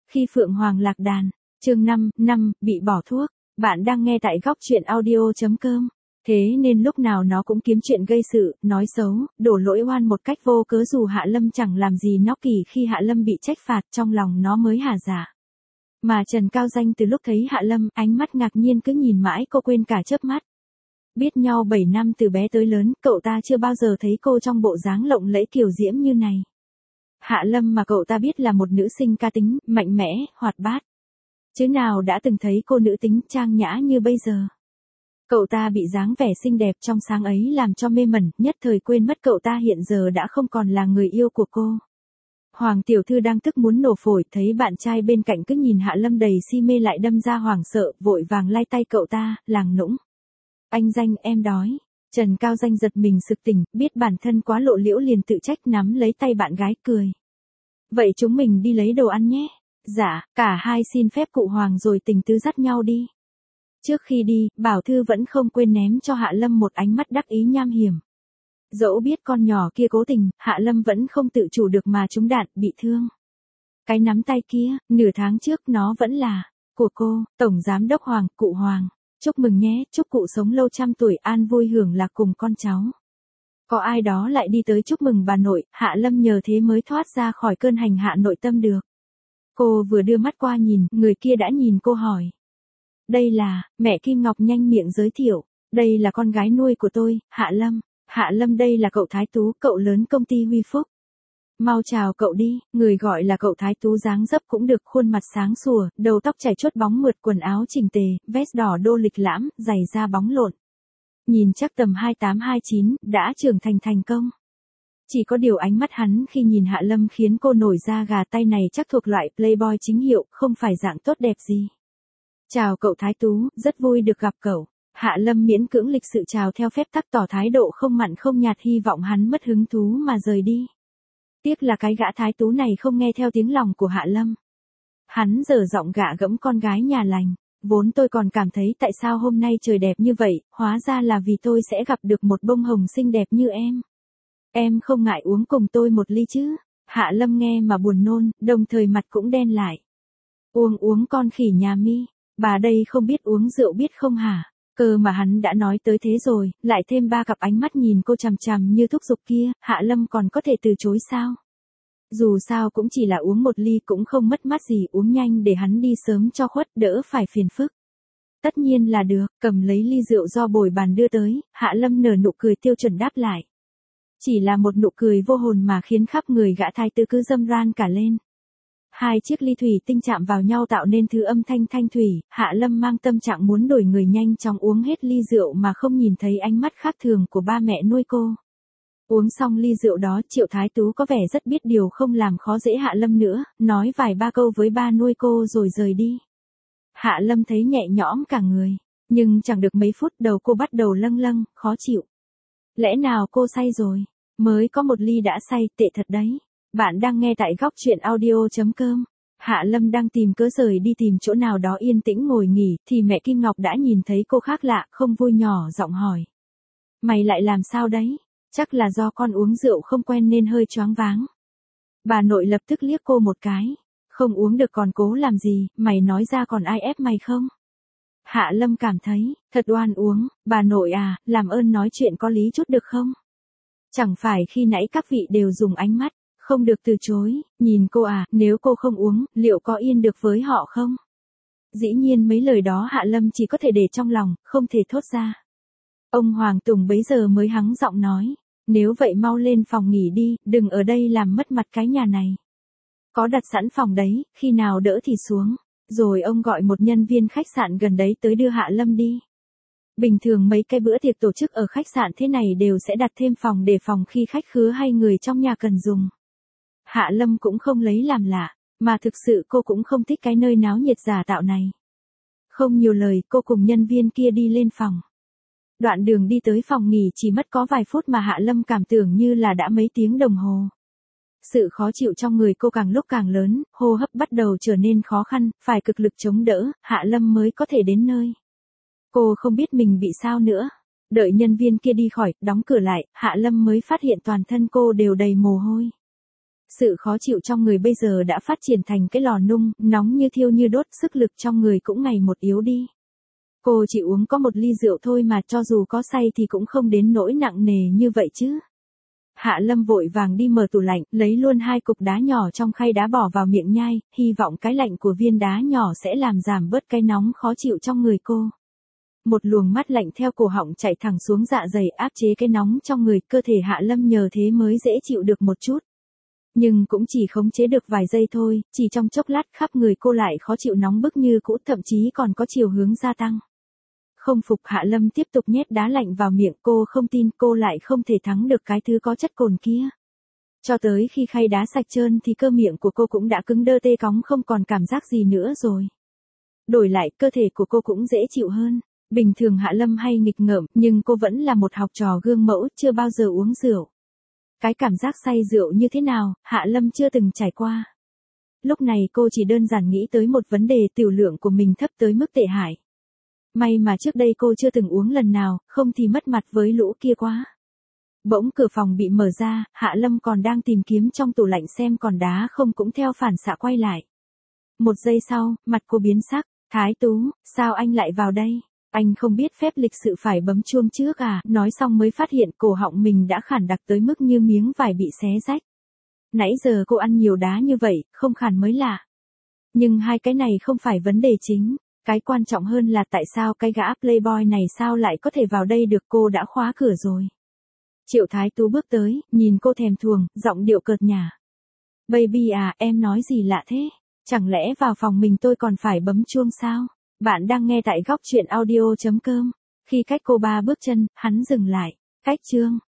Khi Phượng Hoàng lạc đàn, chương 5, bị bỏ thuốc, bạn đang nghe tại góc truyện audio.com. Thế nên lúc nào nó cũng kiếm chuyện gây sự, nói xấu, đổ lỗi oan một cách vô cớ dù Hạ Lâm chẳng làm gì nó kỳ khi Hạ Lâm bị trách phạt trong lòng nó mới hả dạ. Mà Trần Cao Danh từ lúc thấy Hạ Lâm, ánh mắt ngạc nhiên cứ nhìn mãi cô quên cả chớp mắt. Biết nhau 7 năm từ bé tới lớn, cậu ta chưa bao giờ thấy cô trong bộ dáng lộng lẫy kiều diễm như này. Hạ Lâm mà cậu ta biết là một nữ sinh cá tính, mạnh mẽ, hoạt bát. Chứ nào đã từng thấy cô nữ tính trang nhã như bây giờ. Cậu ta bị dáng vẻ xinh đẹp trong sáng ấy làm cho mê mẩn, nhất thời quên mất cậu ta hiện giờ đã không còn là người yêu của cô. Hoàng tiểu thư đang tức muốn nổ phổi, thấy bạn trai bên cạnh cứ nhìn Hạ Lâm đầy si mê lại đâm ra hoảng sợ, vội vàng lay tay cậu ta, làng nũng. Anh Danh, em đói. Trần Cao Danh giật mình sực tỉnh, biết bản thân quá lộ liễu liền tự trách nắm lấy tay bạn gái cười. Vậy chúng mình đi lấy đồ ăn nhé. Dạ, cả hai xin phép cụ Hoàng rồi tình tứ dắt nhau đi. Trước khi đi, Bảo Thư vẫn không quên ném cho Hạ Lâm một ánh mắt đắc ý nham hiểm. Dẫu biết con nhỏ kia cố tình, Hạ Lâm vẫn không tự chủ được mà trúng đạn, bị thương. Cái nắm tay kia, nửa tháng trước nó vẫn là của cô, Tổng Giám đốc Hoàng, cụ Hoàng. Chúc mừng nhé, chúc cụ sống lâu trăm tuổi, an vui hưởng lạc cùng con cháu. Có ai đó lại đi tới chúc mừng bà nội, Hạ Lâm nhờ thế mới thoát ra khỏi cơn hành hạ nội tâm được. Cô vừa đưa mắt qua nhìn, người kia đã nhìn cô hỏi. Đây là, mẹ Kim Ngọc nhanh miệng giới thiệu, đây là con gái nuôi của tôi, Hạ Lâm. Hạ Lâm đây là cậu Thái Tú, cậu lớn công ty Huy Phúc. Mau chào cậu đi, người gọi là cậu Thái Tú dáng dấp cũng được, khuôn mặt sáng sủa, đầu tóc chảy chuốt bóng mượt, quần áo chỉnh tề, vest đỏ đô lịch lãm, giày da bóng lộn. Nhìn chắc tầm 28-29, đã trưởng thành thành công. Chỉ có điều ánh mắt hắn khi nhìn Hạ Lâm khiến cô nổi da gà, tay này chắc thuộc loại playboy chính hiệu, không phải dạng tốt đẹp gì. Chào cậu Thái Tú, rất vui được gặp cậu. Hạ Lâm miễn cưỡng lịch sự chào theo phép tắc, tỏ thái độ không mặn không nhạt, hy vọng hắn mất hứng thú mà rời đi. Tiếc là cái gã Thái Tú này không nghe theo tiếng lòng của Hạ Lâm. Hắn dở giọng gạ gẫm con gái nhà lành. Vốn tôi còn cảm thấy tại sao hôm nay trời đẹp như vậy, hóa ra là vì tôi sẽ gặp được một bông hồng xinh đẹp như em. Em không ngại uống cùng tôi một ly chứ? Hạ Lâm nghe mà buồn nôn, đồng thời mặt cũng đen lại. Uống con khỉ nhà mi, bà đây không biết uống rượu biết không hả? Cơ mà hắn đã nói tới thế rồi, lại thêm 3 cặp ánh mắt nhìn cô chằm chằm như thúc giục kia, Hạ Lâm còn có thể từ chối sao? Dù sao cũng chỉ là uống một ly cũng không mất mát gì, uống nhanh để hắn đi sớm cho khuất, đỡ phải phiền phức. Tất nhiên là được, cầm lấy ly rượu do bồi bàn đưa tới, Hạ Lâm nở nụ cười tiêu chuẩn đáp lại. Chỉ là một nụ cười vô hồn mà khiến khắp người gã thái tử cứ râm ran cả lên. Hai chiếc ly thủy tinh chạm vào nhau tạo nên thứ âm thanh thanh thủy, Hạ Lâm mang tâm trạng muốn đổi người nhanh chóng uống hết ly rượu mà không nhìn thấy ánh mắt khác thường của ba mẹ nuôi cô. Uống xong ly rượu đó, Triệu Thái Tú có vẻ rất biết điều, không làm khó dễ Hạ Lâm nữa, nói vài ba câu với ba nuôi cô rồi rời đi. Hạ Lâm thấy nhẹ nhõm cả người, nhưng chẳng được mấy phút đầu cô bắt đầu lâng lâng, khó chịu. Lẽ nào cô say rồi? Mới có một ly đã say, tệ thật đấy. Bạn đang nghe tại góc truyện audio.com. Hạ Lâm đang tìm cớ rời đi tìm chỗ nào đó yên tĩnh ngồi nghỉ, thì mẹ Kim Ngọc đã nhìn thấy cô khác lạ, không vui nhỏ giọng hỏi. Mày lại làm sao đấy? Chắc là do con uống rượu không quen nên hơi choáng váng. Bà nội lập tức liếc cô một cái. Không uống được còn cố làm gì, mày nói ra còn ai ép mày không? Hạ Lâm cảm thấy, thật oan uống, bà nội à, làm ơn nói chuyện có lý chút được không? Chẳng phải khi nãy các vị đều dùng ánh mắt, không được từ chối, nhìn cô à, nếu cô không uống, liệu có yên được với họ không? Dĩ nhiên mấy lời đó Hạ Lâm chỉ có thể để trong lòng, không thể thốt ra. Ông Hoàng Tùng bấy giờ mới hắng giọng nói, nếu vậy mau lên phòng nghỉ đi, đừng ở đây làm mất mặt cái nhà này. Có đặt sẵn phòng đấy, khi nào đỡ thì xuống. Rồi ông gọi một nhân viên khách sạn gần đấy tới đưa Hạ Lâm đi. Bình thường mấy cái bữa tiệc tổ chức ở khách sạn thế này đều sẽ đặt thêm phòng để phòng khi khách khứa hay người trong nhà cần dùng. Hạ Lâm cũng không lấy làm lạ, mà thực sự cô cũng không thích cái nơi náo nhiệt giả tạo này. Không nhiều lời, cô cùng nhân viên kia đi lên phòng. Đoạn đường đi tới phòng nghỉ chỉ mất có vài phút mà Hạ Lâm cảm tưởng như là đã mấy tiếng đồng hồ. Sự khó chịu trong người cô càng lúc càng lớn, hô hấp bắt đầu trở nên khó khăn, phải cực lực chống đỡ, Hạ Lâm mới có thể đến nơi. Cô không biết mình bị sao nữa. Đợi nhân viên kia đi khỏi, đóng cửa lại, Hạ Lâm mới phát hiện toàn thân cô đều đầy mồ hôi. Sự khó chịu trong người bây giờ đã phát triển thành cái lò nung, nóng như thiêu như đốt, sức lực trong người cũng ngày một yếu đi. Cô chỉ uống có một ly rượu thôi mà cho dù có say thì cũng không đến nỗi nặng nề như vậy chứ. Hạ Lâm vội vàng đi mở tủ lạnh, lấy luôn 2 cục đá nhỏ trong khay đá bỏ vào miệng nhai, hy vọng cái lạnh của viên đá nhỏ sẽ làm giảm bớt cái nóng khó chịu trong người cô. Một luồng mát lạnh theo cổ họng chạy thẳng xuống dạ dày áp chế cái nóng trong người, cơ thể Hạ Lâm nhờ thế mới dễ chịu được một chút. Nhưng cũng chỉ khống chế được vài giây thôi, chỉ trong chốc lát khắp người cô lại khó chịu nóng bức như cũ, thậm chí còn có chiều hướng gia tăng. Không phục, Hạ Lâm tiếp tục nhét đá lạnh vào miệng, cô không tin cô lại không thể thắng được cái thứ có chất cồn kia. Cho tới khi khay đá sạch trơn thì cơ miệng của cô cũng đã cứng đơ tê cóng, không còn cảm giác gì nữa rồi. Đổi lại, cơ thể của cô cũng dễ chịu hơn. Bình thường Hạ Lâm hay nghịch ngợm, nhưng cô vẫn là một học trò gương mẫu, chưa bao giờ uống rượu. Cái cảm giác say rượu như thế nào, Hạ Lâm chưa từng trải qua. Lúc này cô chỉ đơn giản nghĩ tới một vấn đề, tiểu lượng của mình thấp tới mức tệ hại. May mà trước đây cô chưa từng uống lần nào, không thì mất mặt với lũ kia quá. Bỗng cửa phòng bị mở ra, Hạ Lâm còn đang tìm kiếm trong tủ lạnh xem còn đá không cũng theo phản xạ quay lại. Một giây sau, mặt cô biến sắc, Thái Tú, sao anh lại vào đây? Anh không biết phép lịch sự phải bấm chuông trước à? Nói xong mới phát hiện cổ họng mình đã khản đặc tới mức như miếng vải bị xé rách. Nãy giờ cô ăn nhiều đá như vậy, không khản mới lạ. Nhưng hai cái này không phải vấn đề chính. Cái quan trọng hơn là tại sao cái gã playboy này sao lại có thể vào đây được, cô đã khóa cửa rồi. Triệu Thái Tú bước tới, nhìn cô thèm thuồng, giọng điệu cợt nhả. Baby à, em nói gì lạ thế? Chẳng lẽ vào phòng mình tôi còn phải bấm chuông sao? Bạn đang nghe tại góc truyện audio.com. Khi cách cô 3 bước chân, hắn dừng lại. Cách chương.